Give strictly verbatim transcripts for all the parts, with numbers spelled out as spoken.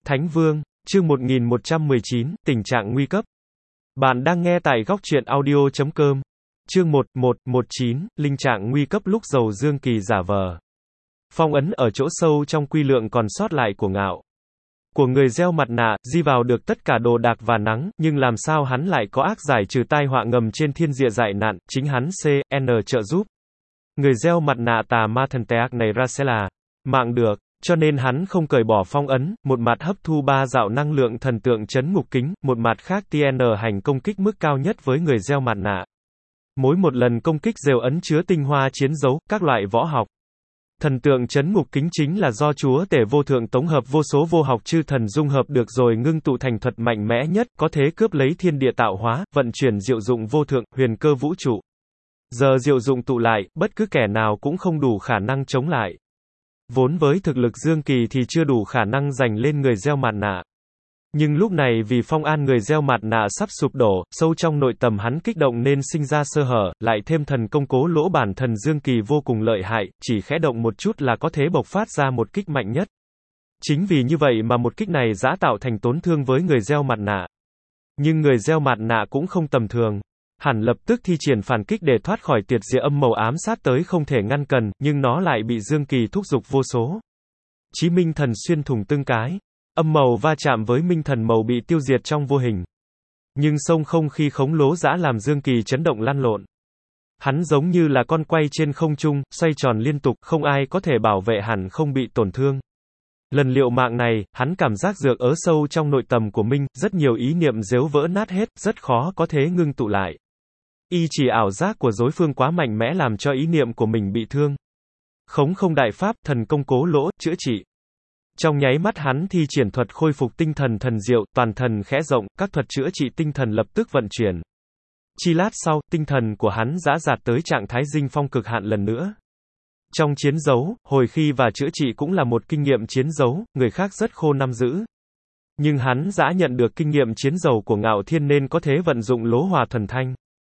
Thánh Vương, chương một nghìn một trăm mười chín, tình trạng nguy cấp. Bạn đang nghe tại góc truyện audio chấm com. Chương một một một chín, linh trạng nguy cấp lúc dầu dương kỳ giả vờ. Phong ấn ở chỗ sâu trong quy lượng còn sót lại của ngạo. Của người gieo mặt nạ, di vào được tất cả đồ đạc và nắng, nhưng làm sao hắn lại có ác giải trừ tai họa ngầm trên thiên địa dại nạn, chính hắn C, N trợ giúp. Người gieo mặt nạ tà ma thần tệ này ra sẽ là mạng được. Cho nên hắn không cởi bỏ phong ấn, một mặt hấp thu ba dạo năng lượng thần tượng chấn ngục kính, một mặt khác tê en hành công kích mức cao nhất với người gieo mặt nạ. Mỗi một lần công kích đều ấn chứa tinh hoa chiến dấu, các loại võ học. Thần tượng chấn ngục kính chính là do chúa tể vô thượng tống hợp vô số vô học chư thần dung hợp được rồi ngưng tụ thành thuật mạnh mẽ nhất, có thể cướp lấy thiên địa tạo hóa, vận chuyển diệu dụng vô thượng, huyền cơ vũ trụ. Giờ diệu dụng tụ lại, bất cứ kẻ nào cũng không đủ khả năng chống lại. Vốn với thực lực dương kỳ thì chưa đủ khả năng giành lên người gieo mặt nạ. Nhưng lúc này vì phong an người gieo mặt nạ sắp sụp đổ, sâu trong nội tâm hắn kích động nên sinh ra sơ hở, lại thêm thần công cố lỗ bản thần dương kỳ vô cùng lợi hại, chỉ khẽ động một chút là có thể bộc phát ra một kích mạnh nhất. Chính vì như vậy mà một kích này đã tạo thành tổn thương với người gieo mặt nạ. Nhưng người gieo mặt nạ cũng không tầm thường. Hẳn lập tức thi triển phản kích để thoát khỏi tiệt diệt âm màu ám sát tới không thể ngăn cản, nhưng nó lại bị dương kỳ thúc giục vô số. Chí minh thần xuyên thủng tương cái. Âm màu va chạm với minh thần màu bị tiêu diệt trong vô hình. Nhưng sông không khi khống lố dã làm dương kỳ chấn động lăn lộn. Hắn giống như là con quay trên không trung, xoay tròn liên tục, không ai có thể bảo vệ hắn không bị tổn thương. Lần liệu mạng này, hắn cảm giác dược ớ sâu trong nội tâm của mình, rất nhiều ý niệm dếu vỡ nát hết, rất khó có thể ngưng tụ lại. Y chỉ ảo giác của đối phương quá mạnh mẽ làm cho ý niệm của mình bị thương. Khống không đại pháp, thần công cố lỗ, chữa trị. Trong nháy mắt hắn thi triển thuật khôi phục tinh thần thần diệu, toàn thần khẽ rộng, các thuật chữa trị tinh thần lập tức vận chuyển. Chi lát sau, tinh thần của hắn dã dạt tới trạng thái dinh phong cực hạn lần nữa. Trong chiến đấu, hồi khi và chữa trị cũng là một kinh nghiệm chiến đấu, người khác rất khô năm giữ. Nhưng hắn đã nhận được kinh nghiệm chiến dầu của ngạo thiên nên có thể vận dụng lỗ hòa thuần thanh.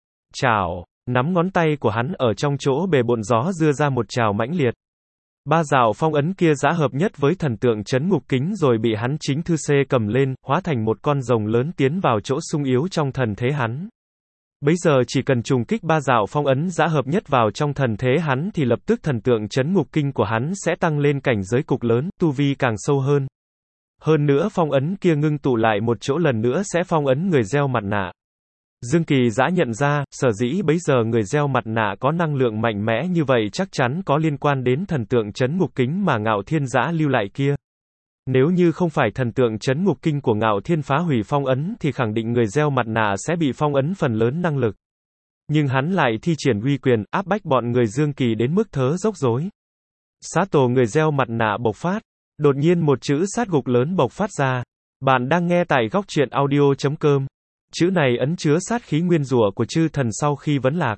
Chào, nắm ngón tay của hắn ở trong chỗ bề bộn gió dưa ra một trào mãnh liệt. Ba dạo phong ấn kia giã hợp nhất với thần tượng chấn ngục kính rồi bị hắn chính thư xê cầm lên, hóa thành một con rồng lớn tiến vào chỗ sung yếu trong thần thế hắn. Bấy giờ chỉ cần trùng kích ba dạo phong ấn giã hợp nhất vào trong thần thế hắn thì lập tức thần tượng chấn ngục kinh của hắn sẽ tăng lên cảnh giới cục lớn, tu vi càng sâu hơn. Hơn nữa phong ấn kia ngưng tụ lại một chỗ lần nữa sẽ phong ấn người gieo mặt nạ. Dương Kỳ dã nhận ra, sở dĩ bấy giờ người gieo mặt nạ có năng lượng mạnh mẽ như vậy chắc chắn có liên quan đến thần tượng chấn ngục kính mà ngạo thiên dã lưu lại kia. Nếu như không phải thần tượng chấn ngục kinh của ngạo thiên phá hủy phong ấn thì khẳng định người gieo mặt nạ sẽ bị phong ấn phần lớn năng lực. Nhưng hắn lại thi triển uy quyền, áp bách bọn người Dương Kỳ đến mức thớ dốc rối. Xá tổ người gieo mặt nạ bộc phát. Đột nhiên một chữ sát gục lớn bộc phát ra. Bạn đang nghe tại góc truyện audio chấm com. Chữ này ấn chứa sát khí nguyên rủa của chư thần sau khi vấn lạc.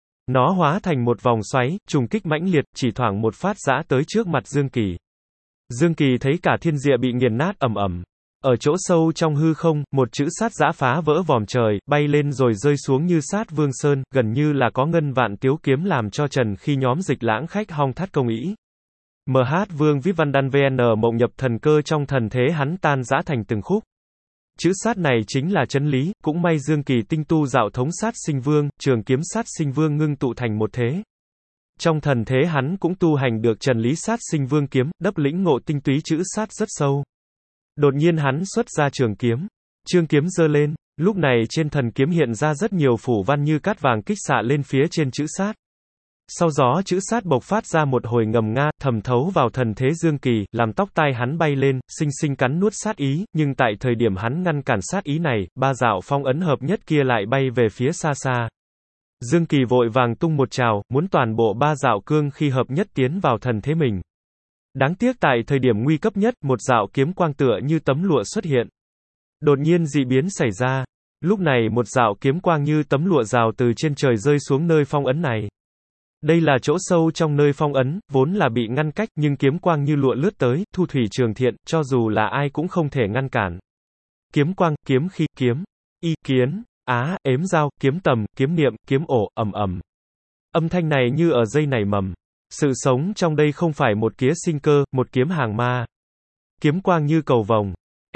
Nó hóa thành một vòng xoáy, trùng kích mãnh liệt, chỉ thoảng một phát giã tới trước mặt Dương Kỳ. Dương Kỳ thấy cả thiên địa bị nghiền nát ầm ầm. Ở chỗ sâu trong hư không, một chữ sát giã phá vỡ vòm trời, bay lên rồi rơi xuống như sát vương sơn, gần như là có ngân vạn tiếu kiếm làm cho trần khi nhóm dịch lãng khách hong thắt công ý. em hát Vương Vip Văn Đan vê en mộng nhập thần cơ trong thần thế hắn tan giã thành từng khúc. Chữ sát này chính là chân lý, cũng may Dương Kỳ tinh tu dạo thống sát sinh vương, trường kiếm sát sinh vương ngưng tụ thành một thế. Trong thần thế hắn cũng tu hành được trần lý sát sinh vương kiếm, đắp lĩnh ngộ tinh túy chữ sát rất sâu. Đột nhiên hắn xuất ra trường kiếm. Trường kiếm giơ lên, lúc này trên thần kiếm hiện ra rất nhiều phủ văn như cát vàng kích xạ lên phía trên chữ sát. Sau đó chữ sát bộc phát ra một hồi ngầm nga, thầm thấu vào thần thế Dương Kỳ, làm tóc tai hắn bay lên, sinh sinh cắn nuốt sát ý, nhưng tại thời điểm hắn ngăn cản sát ý này, ba dạo phong ấn hợp nhất kia lại bay về phía xa xa. Dương Kỳ vội vàng tung một trào, muốn toàn bộ ba dạo cương khi hợp nhất tiến vào thần thế mình. Đáng tiếc tại thời điểm nguy cấp nhất, một dạo kiếm quang tựa như tấm lụa xuất hiện. Đột nhiên dị biến xảy ra. Lúc này một dạo kiếm quang như tấm lụa rào từ trên trời rơi xuống nơi phong ấn này. Đây là chỗ sâu trong nơi phong ấn, vốn là bị ngăn cách, nhưng kiếm quang như lụa lướt tới, thu thủy trường thiện, cho dù là ai cũng không thể ngăn cản. Kiếm quang, kiếm khi, kiếm, y, kiến, á, ếm dao, kiếm tầm, kiếm niệm, kiếm ổ, ầm ầm. Âm thanh này như ở dây nảy mầm. Sự sống trong đây không phải một kía sinh cơ, một kiếm hàng ma. Kiếm quang như cầu vồng.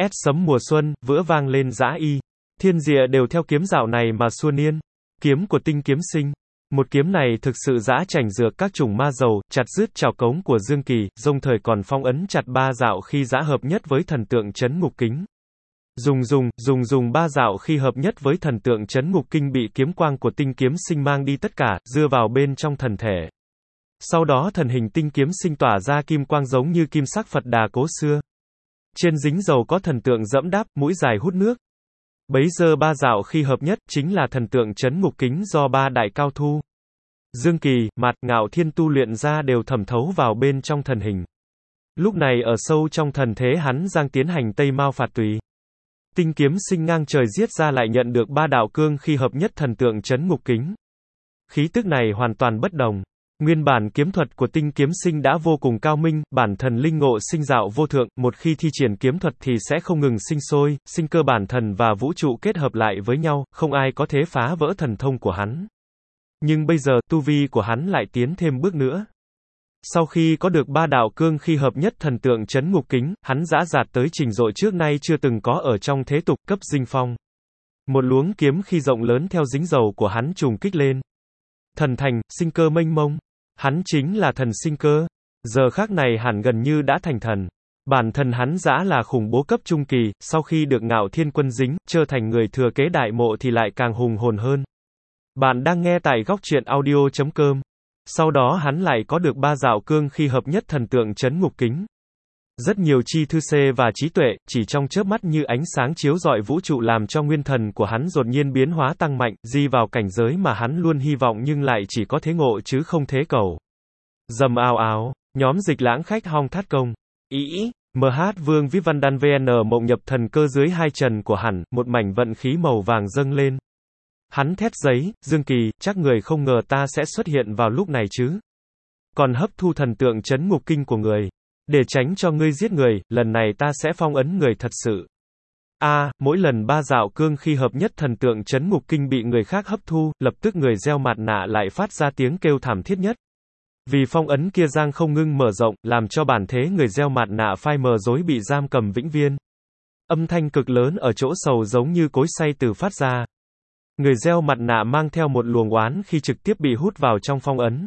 ét sấm mùa xuân, vỡ vang lên dã y. Thiên địa đều theo kiếm dạo này mà xua niên. Kiếm của tinh kiếm sinh. Một kiếm này thực sự dã chảnh dược các chủng ma dầu, chặt dứt trào cống của Dương Kỳ, đồng thời còn phong ấn chặt ba dạo khi dã hợp nhất với thần tượng trấn ngục kính. Dùng dùng, dùng dùng ba dạo khi hợp nhất với thần tượng trấn ngục kinh bị kiếm quang của tinh kiếm sinh mang đi tất cả, dưa vào bên trong thần thể. Sau đó thần hình tinh kiếm sinh tỏa ra kim quang giống như kim sắc Phật Đà cố xưa. Trên dính dầu có thần tượng dẫm đáp, mũi dài hút nước. Bấy giờ ba dạo khi hợp nhất, chính là thần tượng trấn ngục kính do ba đại cao thu. Dương Kỳ, Mạt, Ngạo Thiên tu luyện ra đều thẩm thấu vào bên trong thần hình. Lúc này ở sâu trong thần thế hắn giang tiến hành Tây Mao phạt tùy. Tinh kiếm sinh ngang trời giết ra lại nhận được ba đạo cương khi hợp nhất thần tượng trấn ngục kính. Khí tức này hoàn toàn bất đồng. Nguyên bản kiếm thuật của tinh kiếm sinh đã vô cùng cao minh, bản thần linh ngộ sinh dạo vô thượng, một khi thi triển kiếm thuật thì sẽ không ngừng sinh sôi, sinh cơ bản thần và vũ trụ kết hợp lại với nhau, không ai có thể phá vỡ thần thông của hắn. Nhưng bây giờ, tu vi của hắn lại tiến thêm bước nữa. Sau khi có được ba đạo cương khi hợp nhất thần tượng trấn ngục kính, hắn dã dạt tới trình độ trước nay chưa từng có ở trong thế tục cấp dinh phong. Một luống kiếm khi rộng lớn theo dính dầu của hắn trùng kích lên. Thần thành, sinh cơ mênh mông. Hắn chính là thần sinh cơ. Giờ khắc này hẳn gần như đã thành thần. Bản thân hắn dã là khủng bố cấp trung kỳ, sau khi được Ngạo Thiên Quân dính, trở thành người thừa kế đại mộ thì lại càng hùng hồn hơn. Bạn đang nghe tại góc truyện audio chấm com. Sau đó hắn lại có được ba dạo cương khi hợp nhất thần tượng trấn ngục kính. Rất nhiều chi thư xê và trí tuệ, chỉ trong chớp mắt như ánh sáng chiếu rọi vũ trụ làm cho nguyên thần của hắn đột nhiên biến hóa tăng mạnh, di vào cảnh giới mà hắn luôn hy vọng nhưng lại chỉ có thế ngộ chứ không thế cầu. Dầm ào ào, nhóm Dịch Lãng khách hong thát công. Ý, em hát Vương Vĩ Văn Đan vê en mộng nhập thần cơ dưới hai trần của hẳn, một mảnh vận khí màu vàng dâng lên. Hắn thét giấy, Dương Kỳ, chắc người không ngờ ta sẽ xuất hiện vào lúc này chứ. Còn hấp thu thần tượng trấn ngục kinh của người. Để tránh cho ngươi giết người, lần này ta sẽ phong ấn người thật sự. A, à, mỗi lần ba dạo cương khi hợp nhất thần tượng trấn ngục kinh bị người khác hấp thu, lập tức người gieo mặt nạ lại phát ra tiếng kêu thảm thiết nhất. Vì phong ấn kia giang không ngưng mở rộng, làm cho bản thế người gieo mặt nạ phai mờ dối bị giam cầm vĩnh viễn. Âm thanh cực lớn ở chỗ sầu giống như cối xay từ phát ra. Người gieo mặt nạ mang theo một luồng oán khi trực tiếp bị hút vào trong phong ấn.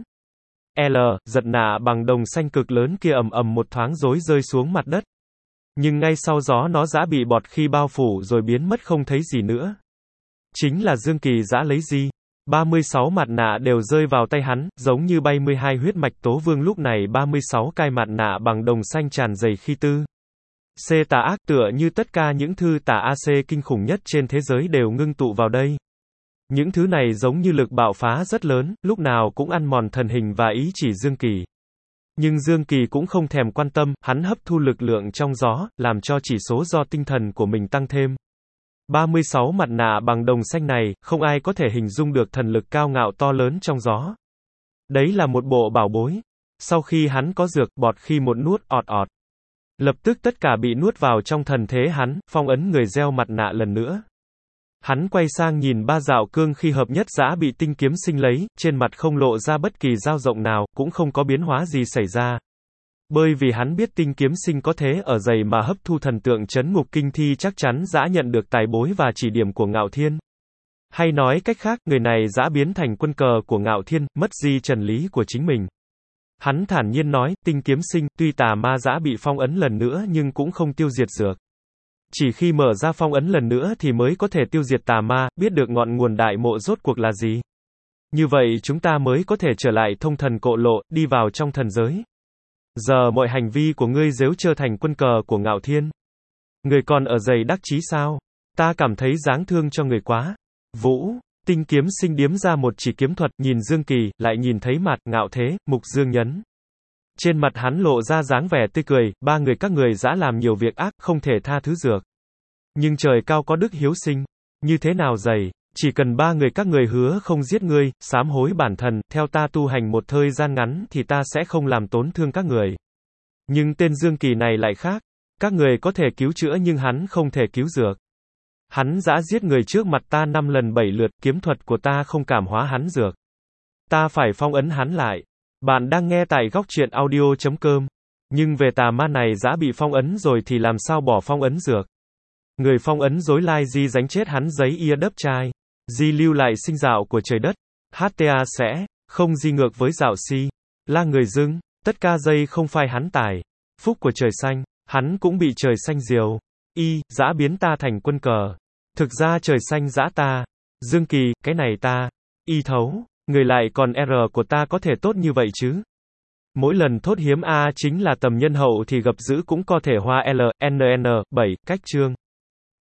L, giật nạ bằng đồng xanh cực lớn kia ầm ầm một thoáng rối rơi xuống mặt đất. Nhưng ngay sau gió nó giã bị bọt khi bao phủ rồi biến mất không thấy gì nữa. Chính là Dương Kỳ giã lấy gì? ba mươi sáu mặt nạ đều rơi vào tay hắn, giống như bay mươi hai huyết mạch tố vương lúc này ba mươi sáu cai mặt nạ bằng đồng xanh tràn đầy khi tư. C tà ác tựa như tất cả những thư tà a xê kinh khủng nhất trên thế giới đều ngưng tụ vào đây. Những thứ này giống như lực bạo phá rất lớn, lúc nào cũng ăn mòn thần hình và ý chỉ Dương Kỳ. Nhưng Dương Kỳ cũng không thèm quan tâm, hắn hấp thu lực lượng trong gió, làm cho chỉ số do tinh thần của mình tăng thêm. ba mươi sáu mặt nạ bằng đồng xanh này, không ai có thể hình dung được thần lực cao ngạo to lớn trong gió. Đấy là một bộ bảo bối. Sau khi hắn có dược, bọt khi một nuốt, ọt ọt. Lập tức tất cả bị nuốt vào trong thần thế hắn, phong ấn người gieo mặt nạ lần nữa. Hắn quay sang nhìn ba dạo cương khi hợp nhất dã bị tinh kiếm sinh lấy, trên mặt không lộ ra bất kỳ dao rộng nào, cũng không có biến hóa gì xảy ra. Bởi vì hắn biết tinh kiếm sinh có thế ở dày mà hấp thu thần tượng trấn ngục kinh thi chắc chắn dã nhận được tài bối và chỉ điểm của Ngạo Thiên. Hay nói cách khác, người này dã biến thành quân cờ của Ngạo Thiên, mất di trần lý của chính mình. Hắn thản nhiên nói, tinh kiếm sinh, tuy tà ma dã bị phong ấn lần nữa nhưng cũng không tiêu diệt dược. Chỉ khi mở ra phong ấn lần nữa thì mới có thể tiêu diệt tà ma, biết được ngọn nguồn đại mộ rốt cuộc là gì. Như vậy chúng ta mới có thể trở lại thông thần cộ lộ, đi vào trong thần giới. Giờ mọi hành vi của ngươi nếu trở thành quân cờ của Ngạo Thiên. Người còn ở giày đắc chí sao? Ta cảm thấy đáng thương cho người quá. Vũ, tinh kiếm sinh điếm ra một chỉ kiếm thuật, nhìn Dương Kỳ, lại nhìn thấy mặt Ngạo Thế, Mục Dương Nhấn. Trên mặt hắn lộ ra dáng vẻ tươi cười, ba người các người dã làm nhiều việc ác, không thể tha thứ dược. Nhưng trời cao có đức hiếu sinh. Như thế nào dày? Chỉ cần ba người các người hứa không giết ngươi, sám hối bản thần, theo ta tu hành một thời gian ngắn thì ta sẽ không làm tổn thương các người. Nhưng tên Dương Kỳ này lại khác. Các người có thể cứu chữa nhưng hắn không thể cứu dược. Hắn dã giết người trước mặt ta năm lần bảy lượt, kiếm thuật của ta không cảm hóa hắn dược. Ta phải phong ấn hắn lại. Bạn đang nghe tại góc truyện audio chấm com. Nhưng về tà ma này dã bị phong ấn rồi thì làm sao bỏ phong ấn dược? Người phong ấn dối lai di đánh chết hắn giấy ia đấp trai. Di lưu lại sinh dạo của trời đất. hát ta sẽ, không di ngược với dạo si. La người dưng, tất ca dây không phai hắn tài. Phúc của trời xanh, hắn cũng bị trời xanh diều. Y, dã biến ta thành quân cờ. Thực ra trời xanh dã ta. Dương Kỳ, cái này ta. Y thấu, người lại còn R của ta có thể tốt như vậy chứ. Mỗi lần thốt hiếm A chính là tầm nhân hậu thì gặp dữ cũng có thể hoa L, N N, bảy, cách chương.